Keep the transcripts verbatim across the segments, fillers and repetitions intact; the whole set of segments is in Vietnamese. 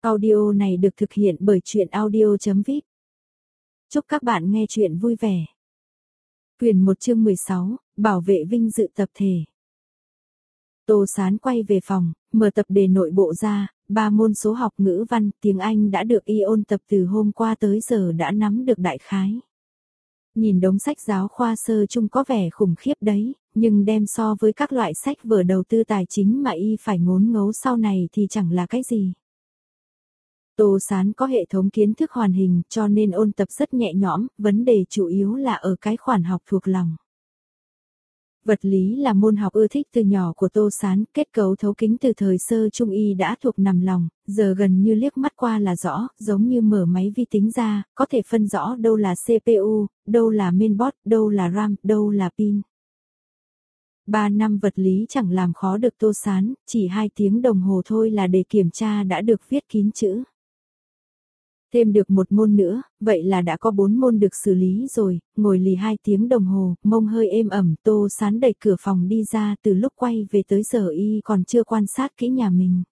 Audio này được thực hiện bởi truyện audio chấm vip. Chúc các bạn nghe truyện vui vẻ. Quyền một chương mười sáu, bảo vệ vinh dự tập thể. Tô Sán quay về phòng, mở tập đề nội bộ ra, ba môn số học ngữ văn, tiếng Anh đã được y ôn tập từ hôm qua tới giờ đã nắm được đại khái. Nhìn đống sách giáo khoa sơ chung có vẻ khủng khiếp đấy, nhưng đem so với các loại sách vở đầu tư tài chính mà y phải ngốn ngấu sau này thì chẳng là cái gì. Tô Sán có hệ thống kiến thức hoàn hình cho nên ôn tập rất nhẹ nhõm, vấn đề chủ yếu là ở cái khoản học thuộc lòng. Vật lý là môn học ưa thích từ nhỏ của Tô Sán, kết cấu thấu kính từ thời sơ trung y đã thuộc nằm lòng, giờ gần như liếc mắt qua là rõ, giống như mở máy vi tính ra, có thể phân rõ đâu là xê pê u, đâu là mainboard, đâu là RAM, đâu là pin. Ba năm vật lý chẳng làm khó được Tô Sán, chỉ hai tiếng đồng hồ thôi là đề kiểm tra đã được viết kín chữ. Thêm được một môn nữa, vậy là đã có bốn môn được xử lý rồi, ngồi lì hai tiếng đồng hồ, mông hơi êm ẩm, Tô Sán đẩy cửa phòng đi ra, từ lúc quay về tới giờ y còn chưa quan sát kỹ nhà mình.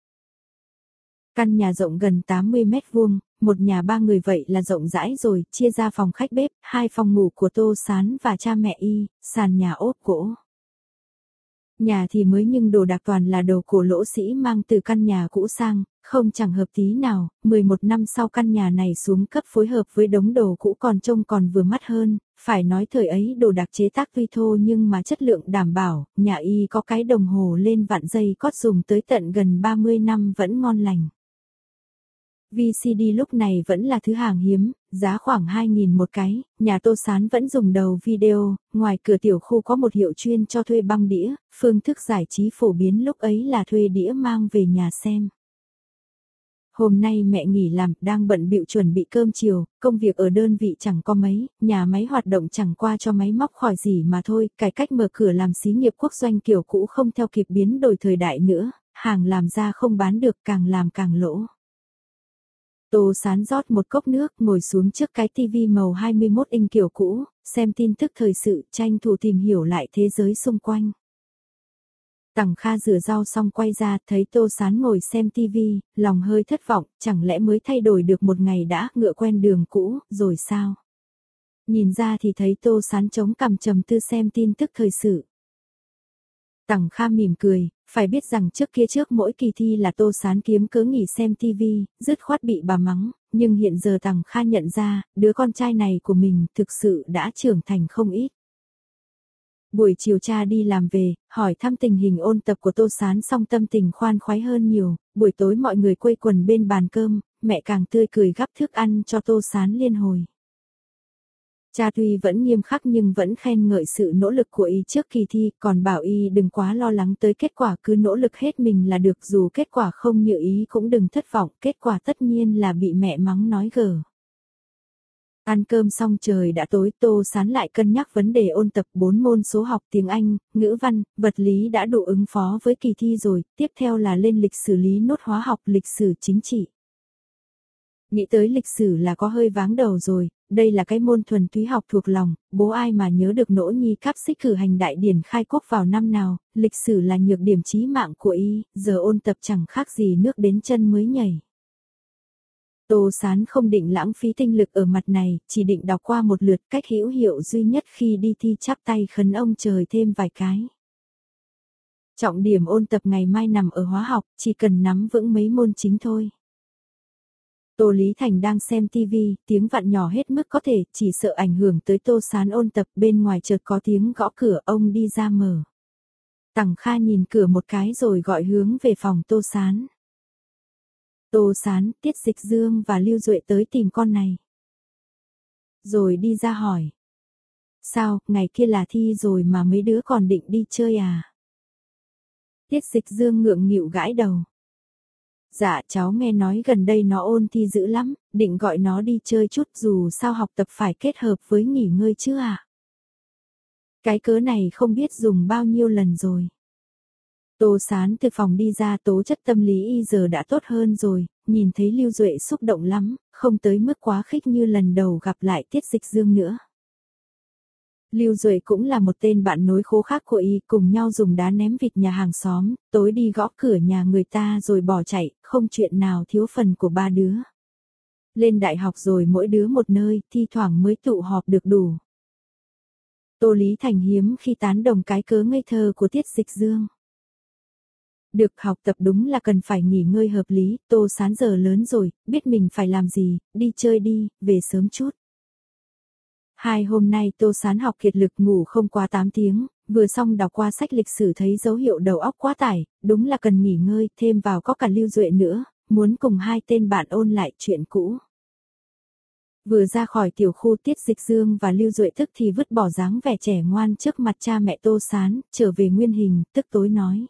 Căn nhà rộng gần tám mươi mét vuông, một nhà ba người vậy là rộng rãi rồi, chia ra phòng khách bếp, hai phòng ngủ của Tô Sán và cha mẹ y, sàn nhà ốp gỗ. Nhà thì mới nhưng đồ đạc toàn là đồ cổ lỗ sĩ mang từ căn nhà cũ sang, không chẳng hợp tí nào, mười một năm sau căn nhà này xuống cấp phối hợp với đống đồ cũ còn trông còn vừa mắt hơn, phải nói thời ấy đồ đạc chế tác tuy thô nhưng mà chất lượng đảm bảo, nhà y có cái đồng hồ lên vạn giây cót dùng tới tận gần ba mươi năm vẫn ngon lành. vê xê đê lúc này vẫn là thứ hàng hiếm, giá khoảng hai nghìn một cái, nhà Tô Sán vẫn dùng đầu video, ngoài cửa tiểu khu có một hiệu chuyên cho thuê băng đĩa, phương thức giải trí phổ biến lúc ấy là thuê đĩa mang về nhà xem. Hôm nay mẹ nghỉ làm, đang bận bịu chuẩn bị cơm chiều, công việc ở đơn vị chẳng có mấy, nhà máy hoạt động chẳng qua cho máy móc khỏi gì mà thôi, cải cách mở cửa làm xí nghiệp quốc doanh kiểu cũ không theo kịp biến đổi thời đại nữa, hàng làm ra không bán được càng làm càng lỗ. Tô Sán rót một cốc nước, ngồi xuống trước cái tivi màu hai mươi mốt inch kiểu cũ, xem tin tức thời sự, tranh thủ tìm hiểu lại thế giới xung quanh. Tằng Kha rửa rau xong quay ra, thấy Tô Sán ngồi xem tivi, lòng hơi thất vọng, chẳng lẽ mới thay đổi được một ngày đã ngựa quen đường cũ, rồi sao? Nhìn ra thì thấy Tô Sán chống cằm trầm tư xem tin tức thời sự. Tằng Kha mỉm cười, phải biết rằng trước kia trước mỗi kỳ thi là Tô Sán kiếm cớ nghỉ xem tivi, dứt khoát bị bà mắng, nhưng hiện giờ Tằng Kha nhận ra, đứa con trai này của mình thực sự đã trưởng thành không ít. Buổi chiều cha đi làm về, hỏi thăm tình hình ôn tập của Tô Sán xong tâm tình khoan khoái hơn nhiều, buổi tối mọi người quây quần bên bàn cơm, mẹ càng tươi cười gắp thức ăn cho Tô Sán liên hồi. Cha tuy vẫn nghiêm khắc nhưng vẫn khen ngợi sự nỗ lực của y trước kỳ thi, còn bảo y đừng quá lo lắng tới kết quả, cứ nỗ lực hết mình là được, dù kết quả không như ý cũng đừng thất vọng, kết quả tất nhiên là bị mẹ mắng nói gờ. Ăn cơm xong trời đã tối, Tô Sán lại cân nhắc vấn đề ôn tập bốn môn số học tiếng Anh, ngữ văn, vật lý đã đủ ứng phó với kỳ thi rồi, tiếp theo là lên lịch sử lý nốt hóa học, lịch sử chính trị. Nghĩ tới lịch sử là có hơi váng đầu rồi, đây là cái môn thuần túy học thuộc lòng, bố ai mà nhớ được nỗ nhi cáp xích cử hành đại điển khai quốc vào năm nào, lịch sử là nhược điểm chí mạng của y, giờ ôn tập chẳng khác gì nước đến chân mới nhảy. Tô Sán không định lãng phí tinh lực ở mặt này, chỉ định đọc qua một lượt, cách hữu hiệu duy nhất khi đi thi chắp tay khấn ông trời thêm vài cái. Trọng điểm ôn tập ngày mai nằm ở hóa học, chỉ cần nắm vững mấy môn chính thôi. Tô Lý Thành đang xem tivi, tiếng vặn nhỏ hết mức có thể, chỉ sợ ảnh hưởng tới Tô Sán ôn tập, bên ngoài chợt có tiếng gõ cửa, ông đi ra mở. Tằng Kha nhìn cửa một cái rồi gọi hướng về phòng Tô Sán. Tô Sán, Tiết Dịch Dương và Lưu Duệ tới tìm con này. Rồi đi ra hỏi. Sao, ngày kia là thi rồi mà mấy đứa còn định đi chơi à? Tiết Dịch Dương ngượng nghịu gãi đầu. Dạ cháu nghe nói gần đây nó ôn thi dữ lắm, định gọi nó đi chơi chút dù sao học tập phải kết hợp với nghỉ ngơi chứ à. Cái cớ này không biết dùng bao nhiêu lần rồi. Tô Sán từ phòng đi ra, tố chất tâm lý y giờ đã tốt hơn rồi, nhìn thấy Lưu Duệ xúc động lắm, không tới mức quá khích như lần đầu gặp lại Tiết Dịch Dương nữa. Lưu Duệ cũng là một tên bạn nối khố khác của y, cùng nhau dùng đá ném vịt nhà hàng xóm, tối đi gõ cửa nhà người ta rồi bỏ chạy, không chuyện nào thiếu phần của ba đứa. Lên đại học rồi mỗi đứa một nơi, thi thoảng mới tụ họp được đủ. Tô Lý Thành hiếm khi tán đồng cái cớ ngây thơ của Tiết Dịch Dương. Được học tập đúng là cần phải nghỉ ngơi hợp lý, Tô Sán giờ lớn rồi, biết mình phải làm gì, đi chơi đi, về sớm chút. Hai hôm nay Tô Sán học kiệt lực ngủ không quá tám tiếng, vừa xong đọc qua sách lịch sử thấy dấu hiệu đầu óc quá tải, đúng là cần nghỉ ngơi, thêm vào có cả Lưu Duệ nữa, muốn cùng hai tên bạn ôn lại chuyện cũ. Vừa ra khỏi tiểu khu Tiết Dịch Dương và Lưu Duệ tức thì vứt bỏ dáng vẻ trẻ ngoan trước mặt cha mẹ Tô Sán, trở về nguyên hình, tức tối nói.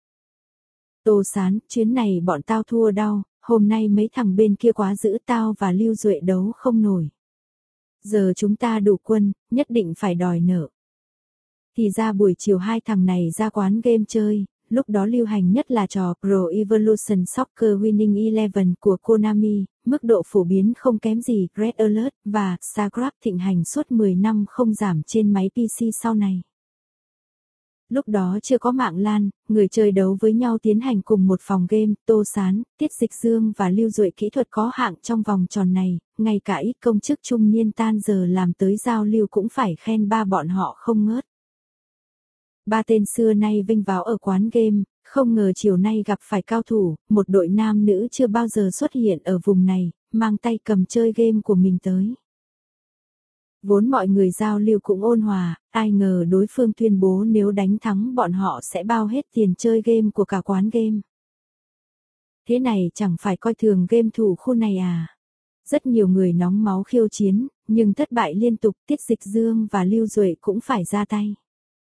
Tô Sán, chuyến này bọn tao thua đau, hôm nay mấy thằng bên kia quá dữ tao và Lưu Duệ đấu không nổi. Giờ chúng ta đủ quân, nhất định phải đòi nợ. Thì ra buổi chiều hai thằng này ra quán game chơi, lúc đó lưu hành nhất là trò Pro Evolution Soccer Winning Eleven của Konami, mức độ phổ biến không kém gì Red Alert và StarCraft thịnh hành suốt mười năm không giảm trên máy pê xê sau này. Lúc đó chưa có mạng LAN, người chơi đấu với nhau tiến hành cùng một phòng game, Tô Sán, Tiết Dịch Dương và Lưu Duệ kỹ thuật có hạng trong vòng tròn này, ngay cả ít công chức trung niên tan giờ làm tới giao lưu cũng phải khen ba bọn họ không ngớt. Ba tên xưa nay vinh váo ở quán game, không ngờ chiều nay gặp phải cao thủ, một đội nam nữ chưa bao giờ xuất hiện ở vùng này, mang tay cầm chơi game của mình tới. Vốn mọi người giao lưu cũng ôn hòa, ai ngờ đối phương tuyên bố nếu đánh thắng bọn họ sẽ bao hết tiền chơi game của cả quán game. Thế này chẳng phải coi thường game thủ khu này à? Rất nhiều người nóng máu khiêu chiến, nhưng thất bại liên tục, Tiết Dịch Dương và Lưu Duệ cũng phải ra tay.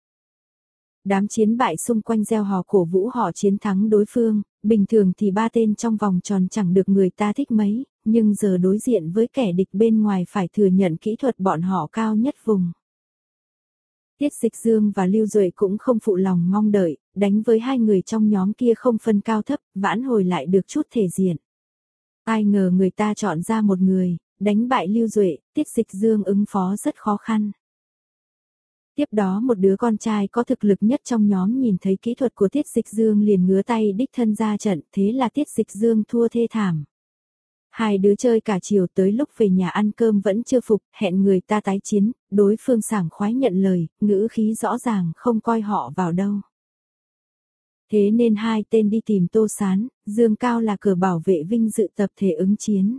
Đám chiến bại xung quanh reo hò cổ vũ họ chiến thắng đối phương, bình thường thì ba tên trong vòng tròn chẳng được người ta thích mấy, nhưng giờ đối diện với kẻ địch bên ngoài phải thừa nhận kỹ thuật bọn họ cao nhất vùng. Tiết Dịch Dương và Lưu Duệ cũng không phụ lòng mong đợi, đánh với hai người trong nhóm kia không phân cao thấp, vãn hồi lại được chút thể diện. Ai ngờ người ta chọn ra một người, đánh bại Lưu Duệ, Tiết Dịch Dương ứng phó rất khó khăn. Tiếp đó một đứa con trai có thực lực nhất trong nhóm nhìn thấy kỹ thuật của Tiết Dịch Dương liền ngứa tay đích thân ra trận, thế là Tiết Dịch Dương thua thê thảm. Hai đứa chơi cả chiều tới lúc về nhà ăn cơm vẫn chưa phục, hẹn người ta tái chiến, đối phương sảng khoái nhận lời, ngữ khí rõ ràng không coi họ vào đâu. Thế nên hai tên đi tìm Tô Sán, Dương Cao là cờ bảo vệ vinh dự tập thể ứng chiến.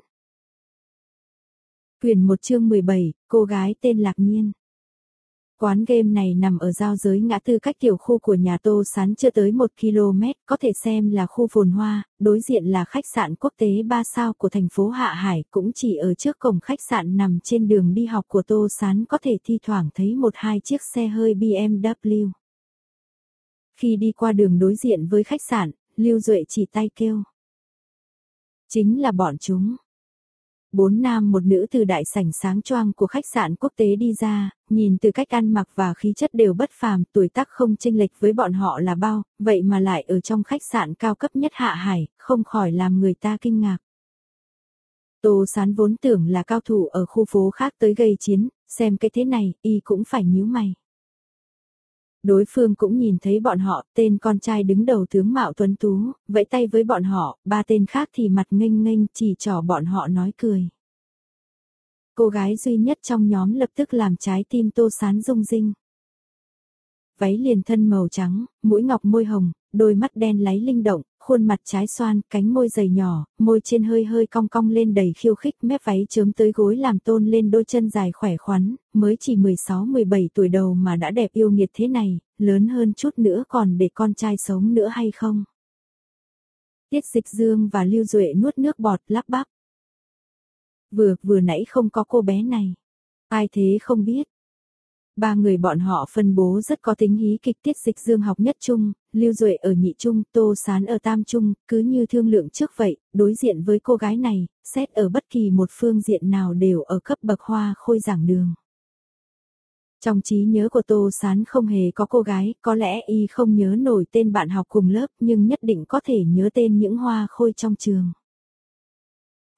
Quyển một chương mười bảy, cô gái tên Lạc Nhiên. Quán game này nằm ở giao giới ngã tư cách tiểu khu của nhà Tô Sán chưa tới một ki lô mét, có thể xem là khu phồn hoa, đối diện là khách sạn quốc tế ba sao của thành phố Hạ Hải, cũng chỉ ở trước cổng khách sạn nằm trên đường đi học của Tô Sán có thể thi thoảng thấy một hai chiếc xe hơi bê em vê. Khi đi qua đường đối diện với khách sạn, Lưu Duệ chỉ tay kêu. Chính là bọn chúng. Bốn nam một nữ từ đại sảnh sáng choang của khách sạn quốc tế đi ra, nhìn từ cách ăn mặc và khí chất đều bất phàm, tuổi tác không chênh lệch với bọn họ là bao, vậy mà lại ở trong khách sạn cao cấp nhất Hạ Hải, không khỏi làm người ta kinh ngạc. Tô Sán vốn tưởng là cao thủ ở khu phố khác tới gây chiến, xem cái thế này, y cũng phải nhíu mày. Đối phương cũng nhìn thấy bọn họ, tên con trai đứng đầu tướng mạo tuấn tú, vẫy tay với bọn họ, ba tên khác thì mặt nghênh nghênh chỉ trỏ bọn họ nói cười. Cô gái duy nhất trong nhóm lập tức làm trái tim Tô Sán rung rinh. Váy liền thân màu trắng, mũi ngọc môi hồng, đôi mắt đen láy linh động, khuôn mặt trái xoan, cánh môi dày nhỏ, môi trên hơi hơi cong cong lên đầy khiêu khích, mép váy chớm tới gối làm tôn lên đôi chân dài khỏe khoắn, mới chỉ mười sáu mười bảy tuổi đầu mà đã đẹp yêu nghiệt thế này, lớn hơn chút nữa còn để con trai sống nữa hay không? Tiết Dịch Dương và Lưu Duệ nuốt nước bọt lắp bắp. Vừa, vừa nãy không có cô bé này. Ai thế không biết. Ba người bọn họ phân bố rất có tính hí kịch. Tiết Dịch Dương học nhất trung, Lưu Duệ ở nhị trung, Tô Sán ở tam trung, cứ như thương lượng trước vậy, đối diện với cô gái này, xét ở bất kỳ một phương diện nào đều ở cấp bậc hoa khôi giảng đường. Trong trí nhớ của Tô Sán không hề có cô gái, có lẽ y không nhớ nổi tên bạn học cùng lớp nhưng nhất định có thể nhớ tên những hoa khôi trong trường.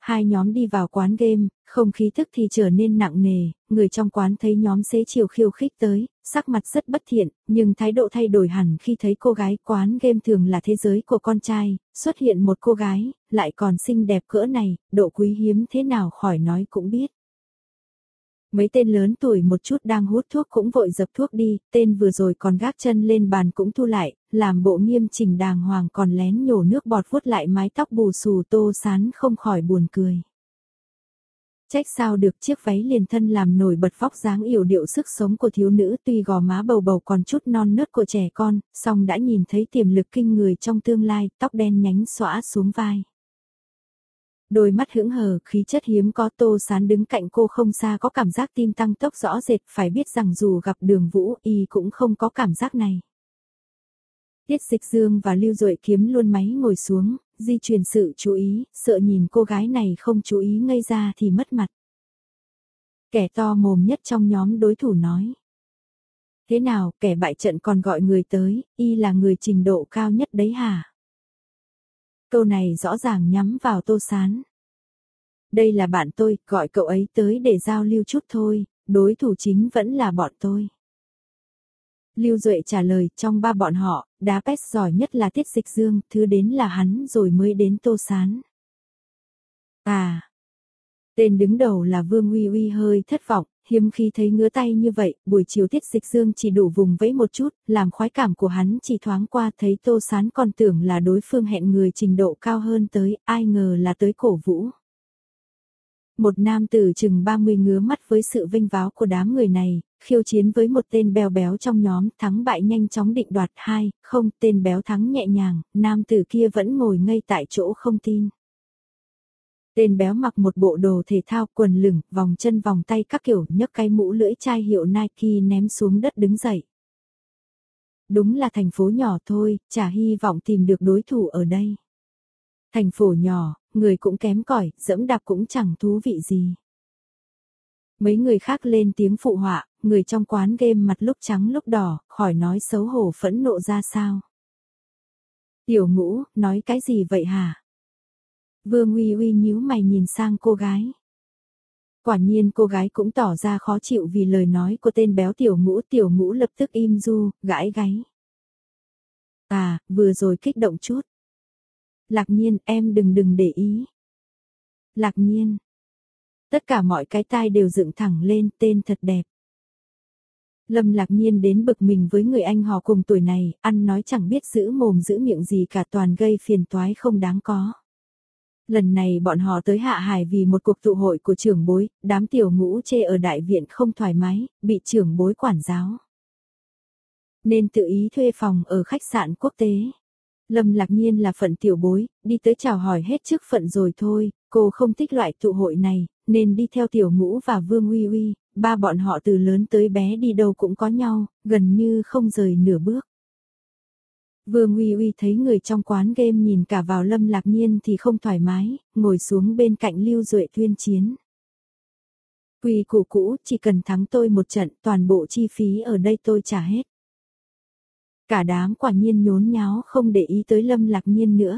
Hai nhóm đi vào quán game, không khí tức thì trở nên nặng nề, người trong quán thấy nhóm xế chiều khiêu khích tới, sắc mặt rất bất thiện, nhưng thái độ thay đổi hẳn khi thấy cô gái. Quán game thường là thế giới của con trai, xuất hiện một cô gái, lại còn xinh đẹp cỡ này, độ quý hiếm thế nào khỏi nói cũng biết. Mấy tên lớn tuổi một chút đang hút thuốc cũng vội dập thuốc đi, tên vừa rồi còn gác chân lên bàn cũng thu lại, làm bộ nghiêm chỉnh đàng hoàng, còn lén nhổ nước bọt vuốt lại mái tóc bù xù. Tô Sán không khỏi buồn cười. Trách sao được, chiếc váy liền thân làm nổi bật vóc dáng yểu điệu sức sống của thiếu nữ, tuy gò má bầu bầu còn chút non nớt của trẻ con, song đã nhìn thấy tiềm lực kinh người trong tương lai, tóc đen nhánh xõa xuống vai. Đôi mắt hững hờ, khí chất hiếm có. Tô Sán đứng cạnh cô không xa có cảm giác tim tăng tốc rõ rệt, phải biết rằng dù gặp Đường Vũ y cũng không có cảm giác này. Tiết Dịch Dương và Lưu Duệ Kiếm luôn máy ngồi xuống, di chuyển sự chú ý, sợ nhìn cô gái này không chú ý ngây ra thì mất mặt. Kẻ to mồm nhất trong nhóm đối thủ nói. Thế nào, kẻ bại trận còn gọi người tới, y là người trình độ cao nhất đấy hả? Câu này rõ ràng nhắm vào Tô Sán. Đây là bạn tôi, gọi cậu ấy tới để giao lưu chút thôi, đối thủ chính vẫn là bọn tôi. Lưu Duệ trả lời, trong ba bọn họ, đá pes giỏi nhất là Tiết Dịch Dương, thứ đến là hắn rồi mới đến Tô Sán. À, tên đứng đầu là Vương Uy Uy hơi thất vọng, hiếm khi thấy ngứa tay như vậy. Buổi chiều Tiết Dịch Dương chỉ đủ vùng vẫy một chút, làm khoái cảm của hắn chỉ thoáng qua, thấy Tô Sán còn tưởng là đối phương hẹn người trình độ cao hơn tới, ai ngờ là tới cổ vũ. Một nam tử chừng ba mươi ngứa mắt với sự vinh váo của đám người này, khiêu chiến với một tên béo béo trong nhóm, thắng bại nhanh chóng định đoạt. Hai, không, tên béo thắng nhẹ nhàng, nam tử kia vẫn ngồi ngây tại chỗ không tin. Tên béo mặc một bộ đồ thể thao, quần lửng, vòng chân vòng tay các kiểu, nhấc cái mũ lưỡi chai hiệu Nike ném xuống đất đứng dậy. Đúng là thành phố nhỏ thôi, chả hy vọng tìm được đối thủ ở đây. Thành phố nhỏ, người cũng kém cỏi, dẫm đạp cũng chẳng thú vị gì. Mấy người khác lên tiếng phụ họa, người trong quán game mặt lúc trắng lúc đỏ, khỏi nói xấu hổ phẫn nộ ra sao. Tiểu Ngũ, nói cái gì vậy hả? Vương Uy Uy nhíu mày nhìn sang cô gái. Quả nhiên cô gái cũng tỏ ra khó chịu vì lời nói của tên béo Tiểu Ngũ. Tiểu Ngũ lập tức im ru, gãi gáy. À, vừa rồi kích động chút. Lạc Nhiên, em đừng đừng để ý. Lạc Nhiên. Tất cả mọi cái tai đều dựng thẳng lên, tên thật đẹp. Lâm Lạc Nhiên đến bực mình với người anh họ cùng tuổi này, ăn nói chẳng biết giữ mồm giữ miệng gì cả, toàn gây phiền toái không đáng có. Lần này bọn họ tới Hạ Hải vì một cuộc tụ hội của trưởng bối, đám Tiểu Ngũ chê ở đại viện không thoải mái, bị trưởng bối quản giáo. Nên tự ý thuê phòng ở khách sạn quốc tế. Lâm Lạc Nhiên là phận tiểu bối, đi tới chào hỏi hết chức phận rồi thôi, cô không thích loại tụ hội này, nên đi theo Tiểu Ngũ và Vương Uy Uy, ba bọn họ từ lớn tới bé đi đâu cũng có nhau, gần như không rời nửa bước. Vương Uy Uy thấy người trong quán game nhìn cả vào Lâm Lạc Nhiên thì không thoải mái, ngồi xuống bên cạnh Lưu Duệ tuyên chiến. Quy củ cũ, chỉ cần thắng tôi một trận, toàn bộ chi phí ở đây tôi trả hết. Cả đám quả nhiên nhốn nháo không để ý tới Lâm Lạc Nhiên nữa.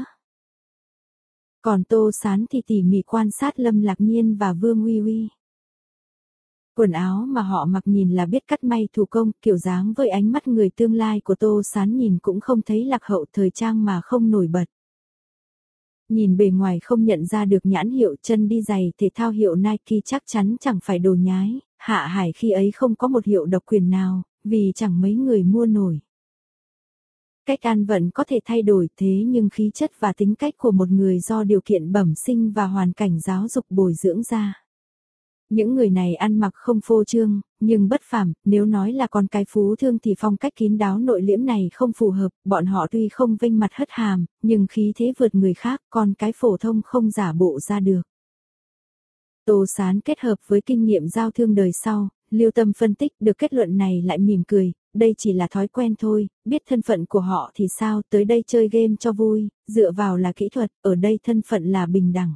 Còn Tô Sán thì tỉ mỉ quan sát Lâm Lạc Nhiên và Vương Uy Uy. Quần áo mà họ mặc nhìn là biết cắt may thủ công, kiểu dáng với ánh mắt người tương lai của Tô Sán nhìn cũng không thấy lạc hậu, thời trang mà không nổi bật. Nhìn bề ngoài không nhận ra được nhãn hiệu, chân đi giày thể thao hiệu Nike chắc chắn chẳng phải đồ nhái, Hạ Hải khi ấy không có một hiệu độc quyền nào, vì chẳng mấy người mua nổi. Cách ăn vận có thể thay đổi, thế nhưng khí chất và tính cách của một người do điều kiện bẩm sinh và hoàn cảnh giáo dục bồi dưỡng ra. Những người này ăn mặc không phô trương, nhưng bất phàm, nếu nói là con cái phú thương thì phong cách kín đáo nội liễm này không phù hợp, bọn họ tuy không vênh mặt hất hàm, nhưng khí thế vượt người khác, con cái phổ thông không giả bộ ra được. Tô Sán kết hợp với kinh nghiệm giao thương đời sau, Lưu Tâm phân tích được kết luận này lại mỉm cười, đây chỉ là thói quen thôi, biết thân phận của họ thì sao, tới đây chơi game cho vui, dựa vào là kỹ thuật, ở đây thân phận là bình đẳng.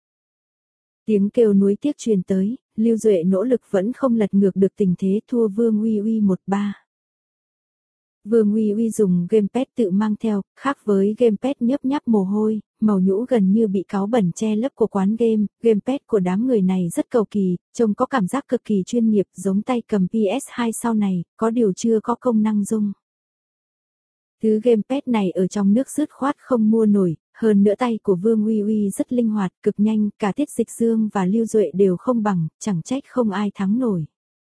Tiếng kêu nuối tiếc truyền tới, Lưu Duệ nỗ lực vẫn không lật ngược được tình thế, thua Vương Uy Uy một ba. Vương Uy Uy dùng gamepad tự mang theo, khác với gamepad nhấp nháp mồ hôi, màu nhũ gần như bị cáu bẩn che lấp của quán game, gamepad của đám người này rất cầu kỳ, trông có cảm giác cực kỳ chuyên nghiệp giống tay cầm pê ét hai sau này, có điều chưa có công năng rung. Thứ gamepad này ở trong nước dứt khoát không mua nổi, hơn nữa tay của Vương Uy Uy rất linh hoạt, cực nhanh, cả Tiết Dịch Dương và Lưu Duệ đều không bằng, chẳng trách không ai thắng nổi.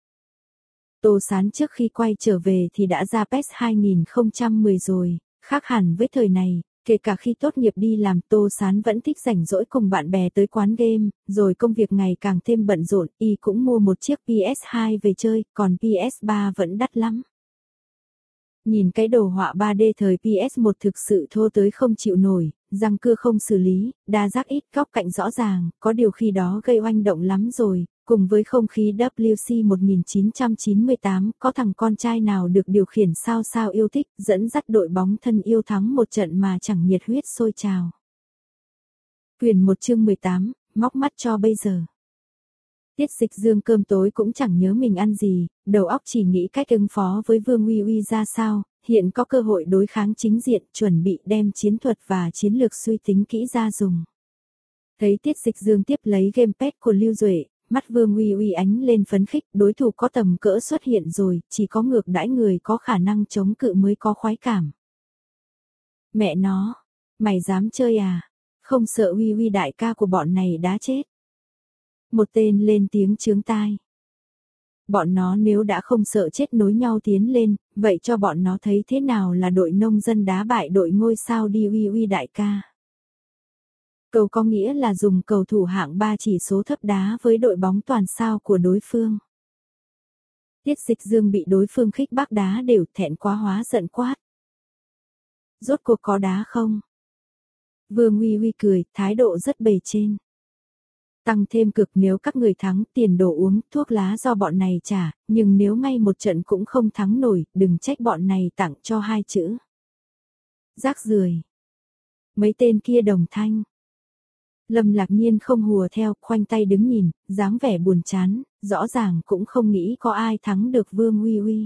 Tô Sán trước khi quay trở về thì đã ra pê e ét hai không một không rồi, khác hẳn với thời này, kể cả khi tốt nghiệp đi làm Tô Sán vẫn thích rảnh rỗi cùng bạn bè tới quán game, rồi công việc ngày càng thêm bận rộn, y cũng mua một chiếc pê ét hai về chơi, còn pê ét ba vẫn đắt lắm. Nhìn cái đồ họa ba D thời pê ét một thực sự thô tới không chịu nổi, răng cưa không xử lý, đa giác ít, góc cạnh rõ ràng, có điều khi đó gây oanh động lắm rồi, cùng với không khí W C một chín chín tám, có thằng con trai nào được điều khiển sao sao yêu thích, dẫn dắt đội bóng thân yêu thắng một trận mà chẳng nhiệt huyết sôi trào. Quyền một chương mười tám, móc mắt cho bây giờ. Tiết Dịch Dương cơm tối cũng chẳng nhớ mình ăn gì, đầu óc chỉ nghĩ cách ứng phó với Vương Uy Uy ra sao, hiện có cơ hội đối kháng chính diện, chuẩn bị đem chiến thuật và chiến lược suy tính kỹ ra dùng. Thấy Tiết Dịch Dương tiếp lấy gamepad của Lưu Duệ, mắt Vương Uy Uy ánh lên phấn khích, đối thủ có tầm cỡ xuất hiện rồi, chỉ có ngược đãi người có khả năng chống cự mới có khoái cảm. Mẹ nó, mày dám chơi à? Không sợ Uy Uy đại ca của bọn này đã chết. Một tên lên tiếng chướng tai. Bọn nó nếu đã không sợ chết nối nhau tiến lên, vậy cho bọn nó thấy thế nào là đội nông dân đá bại đội ngôi sao đi Uy Uy đại ca. Cầu có nghĩa là dùng cầu thủ hạng ba chỉ số thấp đá với đội bóng toàn sao của đối phương. Tiết Dịch Dương bị đối phương khích bác đá đều, thẹn quá hóa giận quát. Rốt cuộc có đá không? Vương Uy Uy cười, thái độ rất bề trên. Tăng thêm cực nếu các người thắng, tiền đồ uống, thuốc lá do bọn này trả, nhưng nếu ngay một trận cũng không thắng nổi, đừng trách bọn này tặng cho hai chữ. Rác rưởi. Mấy tên kia đồng thanh. Lâm Lạc Nhiên không hùa theo, khoanh tay đứng nhìn, dáng vẻ buồn chán, rõ ràng cũng không nghĩ có ai thắng được Vương Uy Uy.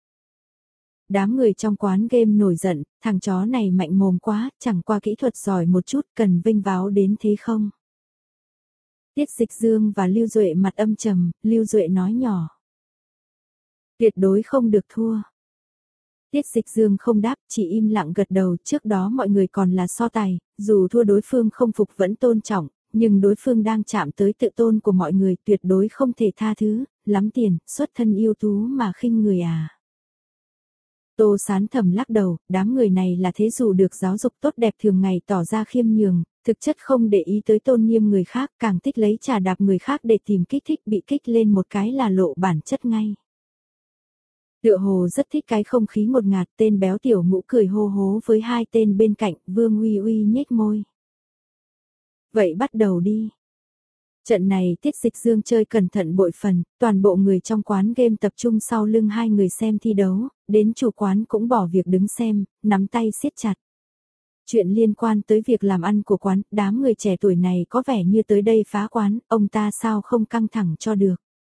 Đám người trong quán game nổi giận, thằng chó này mạnh mồm quá, chẳng qua kỹ thuật giỏi một chút, cần vinh váo đến thế không? Tiết Dịch Dương và Lưu Duệ mặt âm trầm, Lưu Duệ nói nhỏ. Tuyệt đối không được thua. Tiết Dịch Dương không đáp, chỉ im lặng gật đầu, trước đó mọi người còn là so tài, dù thua đối phương không phục vẫn tôn trọng, nhưng đối phương đang chạm tới tự tôn của mọi người, tuyệt đối không thể tha thứ, lắm tiền, xuất thân yêu tú mà khinh người à. Tô Sán thầm lắc đầu, đám người này là thế dù được giáo dục tốt đẹp thường ngày tỏ ra khiêm nhường, thực chất không để ý tới tôn nghiêm người khác, càng thích lấy trà đạp người khác để tìm kích thích, bị kích lên một cái là lộ bản chất ngay. Tựa hồ rất thích cái không khí ngột ngạt, tên béo tiểu ngũ cười hô hố với hai tên bên cạnh, Vương Uy Uy nhếch môi. Vậy bắt đầu đi. Trận này Tiết Dịch Dương chơi cẩn thận bội phần, toàn bộ người trong quán game tập trung sau lưng hai người xem thi đấu, đến chủ quán cũng bỏ việc đứng xem, nắm tay siết chặt. Chuyện liên quan tới việc làm ăn của quán, đám người trẻ tuổi này có vẻ như tới đây phá quán, ông ta sao không căng thẳng cho được.